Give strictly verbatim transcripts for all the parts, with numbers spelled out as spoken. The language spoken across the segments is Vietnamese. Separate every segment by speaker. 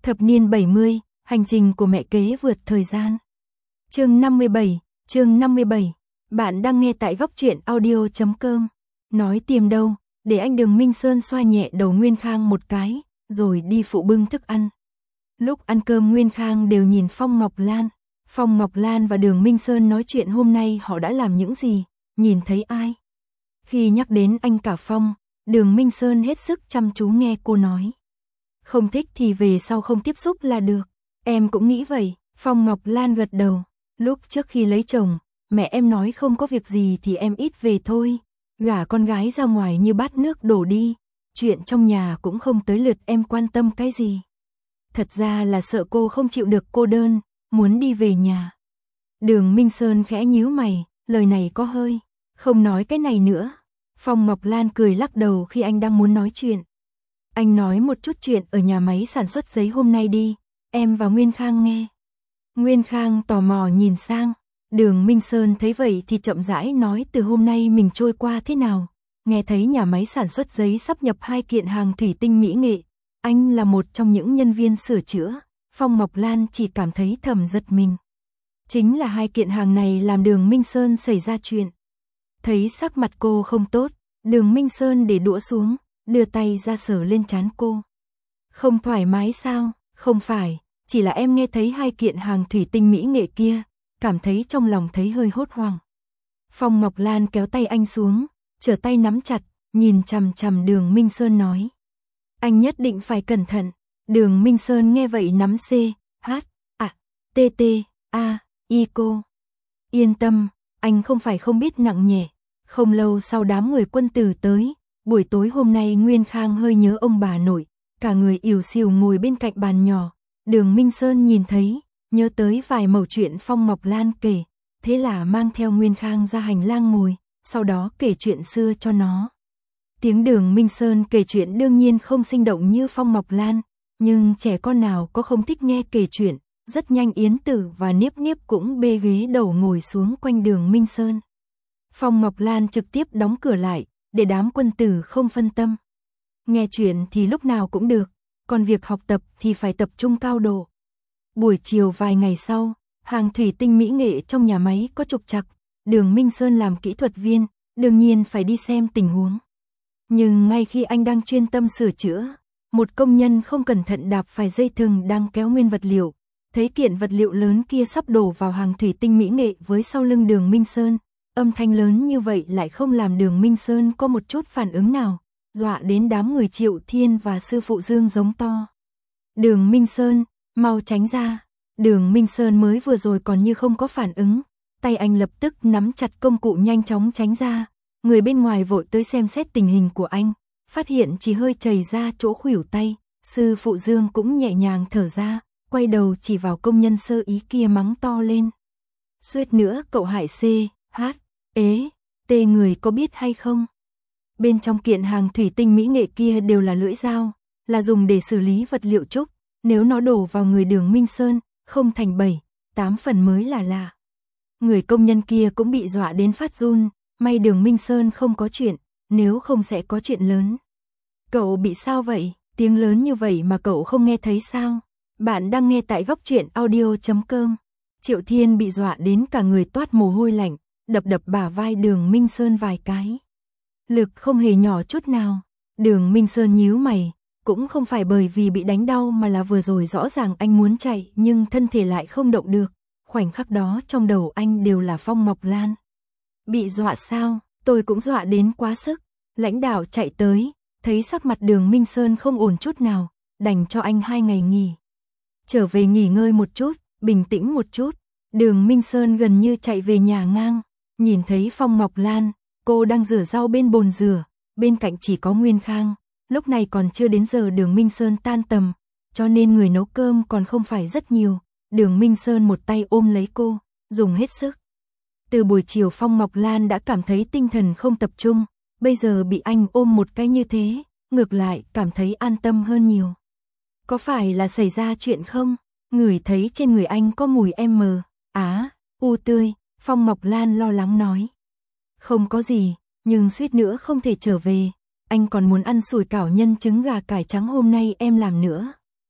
Speaker 1: Thập niên bảy mươi, hành trình của mẹ kế vượt thời gian. Chương năm mươi bảy, chương năm mươi bảy. Bạn đang nghe tại góc truyện audio chấm com. Nói tìm đâu, để anh Đường Minh Sơn xoa nhẹ đầu Nguyên Khang một cái, rồi đi phụ bưng thức ăn. Lúc ăn cơm Nguyên Khang đều nhìn Phong Ngọc Lan. Phong Ngọc Lan và Đường Minh Sơn nói chuyện hôm nay họ đã làm những gì, nhìn thấy ai. Khi nhắc đến anh cả Phong, Đường Minh Sơn hết sức chăm chú nghe cô nói. Không thích thì về sau không tiếp xúc là được. Em cũng nghĩ vậy. Phong Ngọc Lan gật đầu. Lúc trước khi lấy chồng, mẹ em nói không có việc gì thì em ít về thôi. Gả con gái ra ngoài như bát nước đổ đi. Chuyện trong nhà cũng không tới lượt em quan tâm cái gì. Thật ra là sợ cô không chịu được cô đơn, muốn đi về nhà. Đường Minh Sơn khẽ nhíu mày, lời này có hơi. Không nói cái này nữa. Phong Ngọc Lan cười lắc đầu khi anh đang muốn nói chuyện. Anh nói một chút chuyện ở nhà máy sản xuất giấy hôm nay đi, em và Nguyên Khang nghe. Nguyên Khang tò mò nhìn sang, Đường Minh Sơn thấy vậy thì chậm rãi nói từ hôm nay mình trôi qua thế nào. Nghe thấy nhà máy sản xuất giấy sắp nhập hai kiện hàng thủy tinh mỹ nghệ, anh là một trong những nhân viên sửa chữa, Phong Ngọc Lan chỉ cảm thấy thầm giật mình. Chính là hai kiện hàng này làm Đường Minh Sơn xảy ra chuyện. Thấy sắc mặt cô không tốt, Đường Minh Sơn để đũa xuống, đưa tay ra sờ lên trán cô. Không thoải mái sao? Không phải, chỉ là em nghe thấy hai kiện hàng thủy tinh mỹ nghệ kia, cảm thấy trong lòng thấy hơi hốt hoảng. Phong Ngọc Lan kéo tay anh xuống, trở tay nắm chặt, nhìn chằm chằm Đường Minh Sơn nói. Anh nhất định phải cẩn thận. Đường Minh Sơn nghe vậy nắm C, H, A, T, T, A, I cô. Yên tâm, anh không phải không biết nặng nhẹ. Không lâu sau đám người quân tử tới, buổi tối hôm nay Nguyên Khang hơi nhớ ông bà nội, cả người ỉu xìu ngồi bên cạnh bàn nhỏ. Đường Minh Sơn nhìn thấy, nhớ tới vài mẩu chuyện Phong Ngọc Lan kể, thế là mang theo Nguyên Khang ra hành lang ngồi, sau đó kể chuyện xưa cho nó. Tiếng Đường Minh Sơn kể chuyện đương nhiên không sinh động như Phong Ngọc Lan, nhưng trẻ con nào có không thích nghe kể chuyện, rất nhanh Yến Tử và Niếp Niếp cũng bê ghế đầu ngồi xuống quanh Đường Minh Sơn. Phong Ngọc Lan trực tiếp đóng cửa lại, để đám quân tử không phân tâm. Nghe chuyện thì lúc nào cũng được, còn việc học tập thì phải tập trung cao độ. Buổi chiều vài ngày sau, hàng thủy tinh mỹ nghệ trong nhà máy có trục trặc, Đường Minh Sơn làm kỹ thuật viên, đương nhiên phải đi xem tình huống. Nhưng ngay khi anh đang chuyên tâm sửa chữa, một công nhân không cẩn thận đạp phải dây thừng đang kéo nguyên vật liệu, thấy kiện vật liệu lớn kia sắp đổ vào hàng thủy tinh mỹ nghệ với sau lưng Đường Minh Sơn. Âm thanh lớn như vậy lại không làm Đường Minh Sơn có một chút phản ứng nào, dọa đến đám người Triệu Thiên và sư phụ Dương giống to. Đường Minh Sơn, mau tránh ra. Đường Minh Sơn mới vừa rồi còn như không có phản ứng, tay anh lập tức nắm chặt công cụ nhanh chóng tránh ra. Người bên ngoài vội tới xem xét tình hình của anh, phát hiện chỉ hơi chảy ra chỗ khuỷu tay, sư phụ Dương cũng nhẹ nhàng thở ra, quay đầu chỉ vào công nhân sơ ý kia mắng to lên. Suýt nữa cậu hại C, H, ế, T người có biết hay không? Bên trong kiện hàng thủy tinh mỹ nghệ kia đều là lưỡi dao, là dùng để xử lý vật liệu trúc, nếu nó đổ vào người Đường Minh Sơn, không thành bảy, tám phần mới là lạ. Người công nhân kia cũng bị dọa đến phát run, may Đường Minh Sơn không có chuyện, nếu không sẽ có chuyện lớn. Cậu bị sao vậy? Tiếng lớn như vậy mà cậu không nghe thấy sao? Bạn đang nghe tại góc truyện audio chấm com. Triệu Thiên bị dọa đến cả người toát mồ hôi lạnh, đập đập bả vai Đường Minh Sơn vài cái. Lực không hề nhỏ chút nào. Đường Minh Sơn nhíu mày, cũng không phải bởi vì bị đánh đau mà là vừa rồi rõ ràng anh muốn chạy nhưng thân thể lại không động được. Khoảnh khắc đó trong đầu anh đều là Phong Ngọc Lan. Bị dọa sao? Tôi cũng dọa đến quá sức. Lãnh đạo chạy tới, thấy sắc mặt Đường Minh Sơn không ổn chút nào, đành cho anh hai ngày nghỉ. Trở về nghỉ ngơi một chút, bình tĩnh một chút. Đường Minh Sơn gần như chạy về nhà ngang, nhìn thấy Phong Ngọc Lan, cô đang rửa rau bên bồn rửa, bên cạnh chỉ có Nguyên Khang. Lúc này còn chưa đến giờ Đường Minh Sơn tan tầm, cho nên người nấu cơm còn không phải rất nhiều. Đường Minh Sơn một tay ôm lấy cô, dùng hết sức. Từ buổi chiều Phong Ngọc Lan đã cảm thấy tinh thần không tập trung, bây giờ bị anh ôm một cái như thế, ngược lại cảm thấy an tâm hơn nhiều. Có phải là xảy ra chuyện không? Ngửi thấy trên người anh có mùi M, Á, U tươi, Phong Ngọc Lan lo lắng nói. Không có gì, nhưng suýt nữa không thể trở về, anh còn muốn ăn sủi cảo nhân trứng gà cải trắng hôm nay em làm nữa.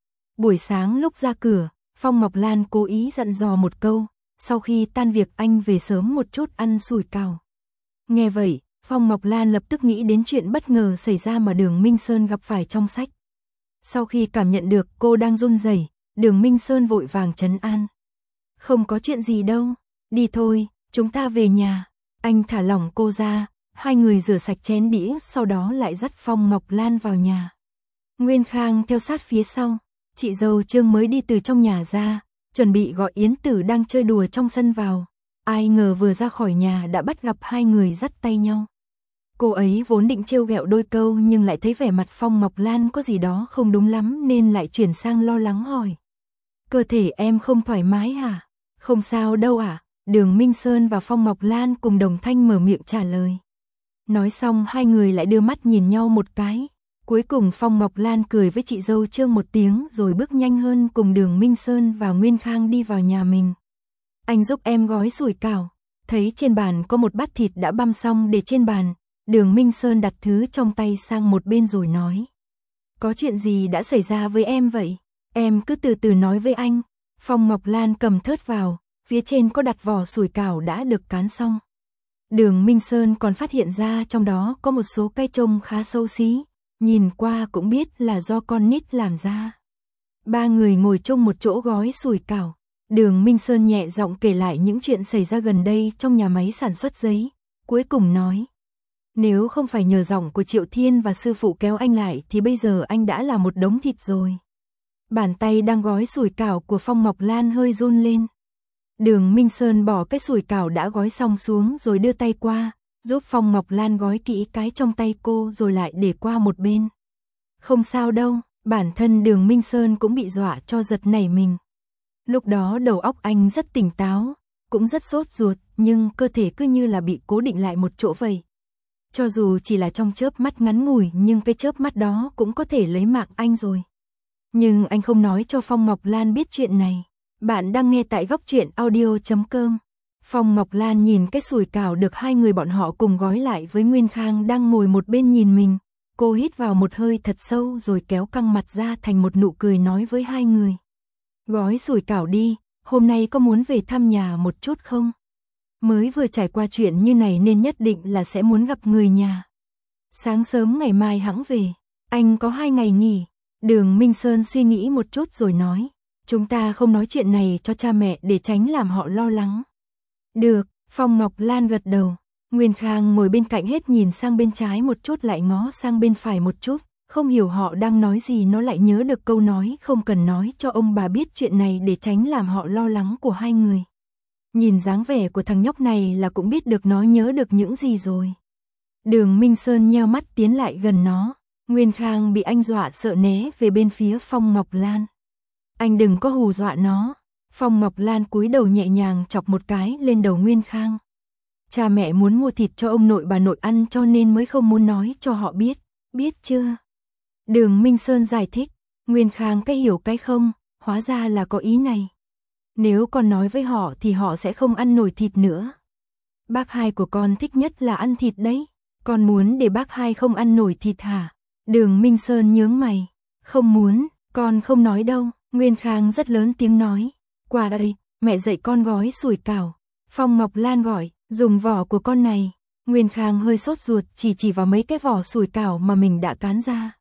Speaker 1: Buổi sáng lúc ra cửa, Phong Ngọc Lan cố ý dặn dò một câu, sau khi tan việc anh về sớm một chút ăn sủi cảo. Nghe vậy, Phong Ngọc Lan lập tức nghĩ đến chuyện bất ngờ xảy ra mà Đường Minh Sơn gặp phải trong sách. Sau khi cảm nhận được cô đang run rẩy, Đường Minh Sơn vội vàng trấn an. Không có chuyện gì đâu, đi thôi, chúng ta về nhà. Anh thả lỏng cô ra, hai người rửa sạch chén đĩa, sau đó lại dắt Phong Ngọc Lan vào nhà. Nguyên Khang theo sát phía sau, chị dâu Trương mới đi từ trong nhà ra, chuẩn bị gọi Yến Tử đang chơi đùa trong sân vào. Ai ngờ vừa ra khỏi nhà đã bắt gặp hai người dắt tay nhau. Cô ấy vốn định trêu ghẹo đôi câu nhưng lại thấy vẻ mặt Phong Ngọc Lan có gì đó không đúng lắm nên lại chuyển sang lo lắng hỏi. Cơ thể em không thoải mái hả? Không sao đâu ạ. À? Đường Minh Sơn và Phong Ngọc Lan cùng đồng thanh mở miệng trả lời. Nói xong hai người lại đưa mắt nhìn nhau một cái. Cuối cùng Phong Ngọc Lan cười với chị dâu Trương một tiếng rồi bước nhanh hơn cùng Đường Minh Sơn và Nguyên Khang đi vào nhà mình. Anh giúp em gói sủi cảo. Thấy trên bàn có một bát thịt đã băm xong để trên bàn, Đường Minh Sơn đặt thứ trong tay sang một bên rồi nói. Có chuyện gì đã xảy ra với em vậy? Em cứ từ từ nói với anh. Phong Ngọc Lan cầm thớt vào, phía trên có đặt vỏ sủi cảo đã được cán xong. Đường Minh Sơn còn phát hiện ra trong đó có một số cây trông khá xấu xí, nhìn qua cũng biết là do con nít làm ra. Ba người ngồi chung một chỗ gói sủi cảo. Đường Minh Sơn nhẹ giọng kể lại những chuyện xảy ra gần đây trong nhà máy sản xuất giấy, cuối cùng nói. Nếu không phải nhờ giọng của Triệu Thiên và sư phụ kéo anh lại thì bây giờ anh đã là một đống thịt rồi. Bàn tay đang gói sủi cảo của Phong Ngọc Lan hơi run lên. Đường Minh Sơn bỏ cái sủi cảo đã gói xong xuống rồi đưa tay qua, giúp Phong Ngọc Lan gói kỹ cái trong tay cô rồi lại để qua một bên. Không sao đâu, bản thân Đường Minh Sơn cũng bị dọa cho giật nảy mình. Lúc đó đầu óc anh rất tỉnh táo, cũng rất sốt ruột, nhưng cơ thể cứ như là bị cố định lại một chỗ vậy. Cho dù chỉ là trong chớp mắt ngắn ngủi nhưng cái chớp mắt đó cũng có thể lấy mạng anh rồi. Nhưng anh không nói cho Phong Ngọc Lan biết chuyện này. Bạn đang nghe tại góc truyện audio chấm com. Phong Ngọc Lan nhìn cái sủi cảo được hai người bọn họ cùng gói lại với Nguyên Khang đang ngồi một bên nhìn mình. Cô hít vào một hơi thật sâu rồi kéo căng mặt ra thành một nụ cười nói với hai người. Gói sủi cảo đi, hôm nay có muốn về thăm nhà một chút không? Mới vừa trải qua chuyện như này nên nhất định là sẽ muốn gặp người nhà. Sáng sớm ngày mai hẵng về, anh có hai ngày nghỉ. Đường Minh Sơn suy nghĩ một chút rồi nói. Chúng ta không nói chuyện này cho cha mẹ để tránh làm họ lo lắng. Được, Phong Ngọc Lan gật đầu. Nguyên Khang ngồi bên cạnh hết nhìn sang bên trái một chút lại ngó sang bên phải một chút. Không hiểu họ đang nói gì nó lại nhớ được câu nói không cần nói cho ông bà biết chuyện này để tránh làm họ lo lắng của hai người. Nhìn dáng vẻ của thằng nhóc này là cũng biết được nó nhớ được những gì rồi. Đường Minh Sơn nheo mắt tiến lại gần nó. Nguyên Khang bị anh dọa sợ né về bên phía Phong Ngọc Lan. Anh đừng có hù dọa nó. Phong Ngọc Lan cúi đầu nhẹ nhàng chọc một cái lên đầu Nguyên Khang. Cha mẹ muốn mua thịt cho ông nội bà nội ăn cho nên mới không muốn nói cho họ biết. Biết chưa? Đường Minh Sơn giải thích. Nguyên Khang cái hiểu cái không, hóa ra là có ý này. Nếu con nói với họ thì họ sẽ không ăn nổi thịt nữa. Bác hai của con thích nhất là ăn thịt đấy. Con muốn để bác hai không ăn nổi thịt hả? Đường Minh Sơn nhướng mày. Không muốn, con không nói đâu. Nguyên Khang rất lớn tiếng nói. Qua đây, mẹ dạy con gói sủi cảo. Phong Ngọc Lan gọi, dùng vỏ của con này. Nguyên Khang hơi sốt ruột chỉ chỉ vào mấy cái vỏ sủi cảo mà mình đã cán ra.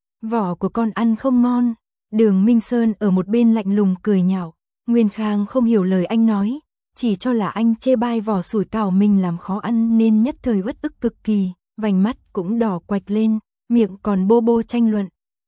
Speaker 1: Vỏ của con ăn không ngon. Đường Minh Sơn ở một bên lạnh lùng cười nhạo. Nguyên Khang không hiểu lời anh nói, chỉ cho là anh chê bai vỏ sủi cảo mình làm khó ăn nên nhất thời uất ức cực kỳ, vành mắt cũng đỏ quạch lên, miệng còn bô bô tranh luận.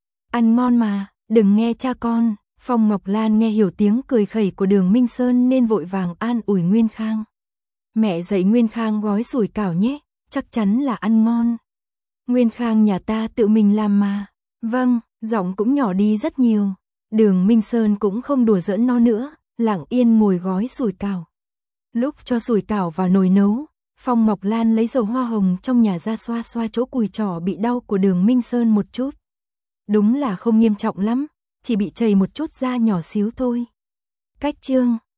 Speaker 1: Ăn ngon mà, đừng nghe cha con. Phong Ngọc Lan nghe hiểu tiếng cười khẩy của Đường Minh Sơn nên vội vàng an ủi Nguyên Khang. Mẹ dạy Nguyên Khang gói sủi cảo nhé, chắc chắn là ăn ngon. Nguyên Khang nhà ta tự mình làm mà. Vâng, giọng cũng nhỏ đi rất nhiều. Đường Minh Sơn cũng không đùa giỡn nó nữa, lặng yên ngồi gói sủi cảo. Lúc cho sủi cảo vào nồi nấu, Phong Ngọc Lan lấy dầu hoa hồng trong nhà ra xoa xoa chỗ cùi chỏ bị đau của Đường Minh Sơn một chút. Đúng là không nghiêm trọng lắm, chỉ bị chảy một chút da nhỏ xíu thôi. Cách chương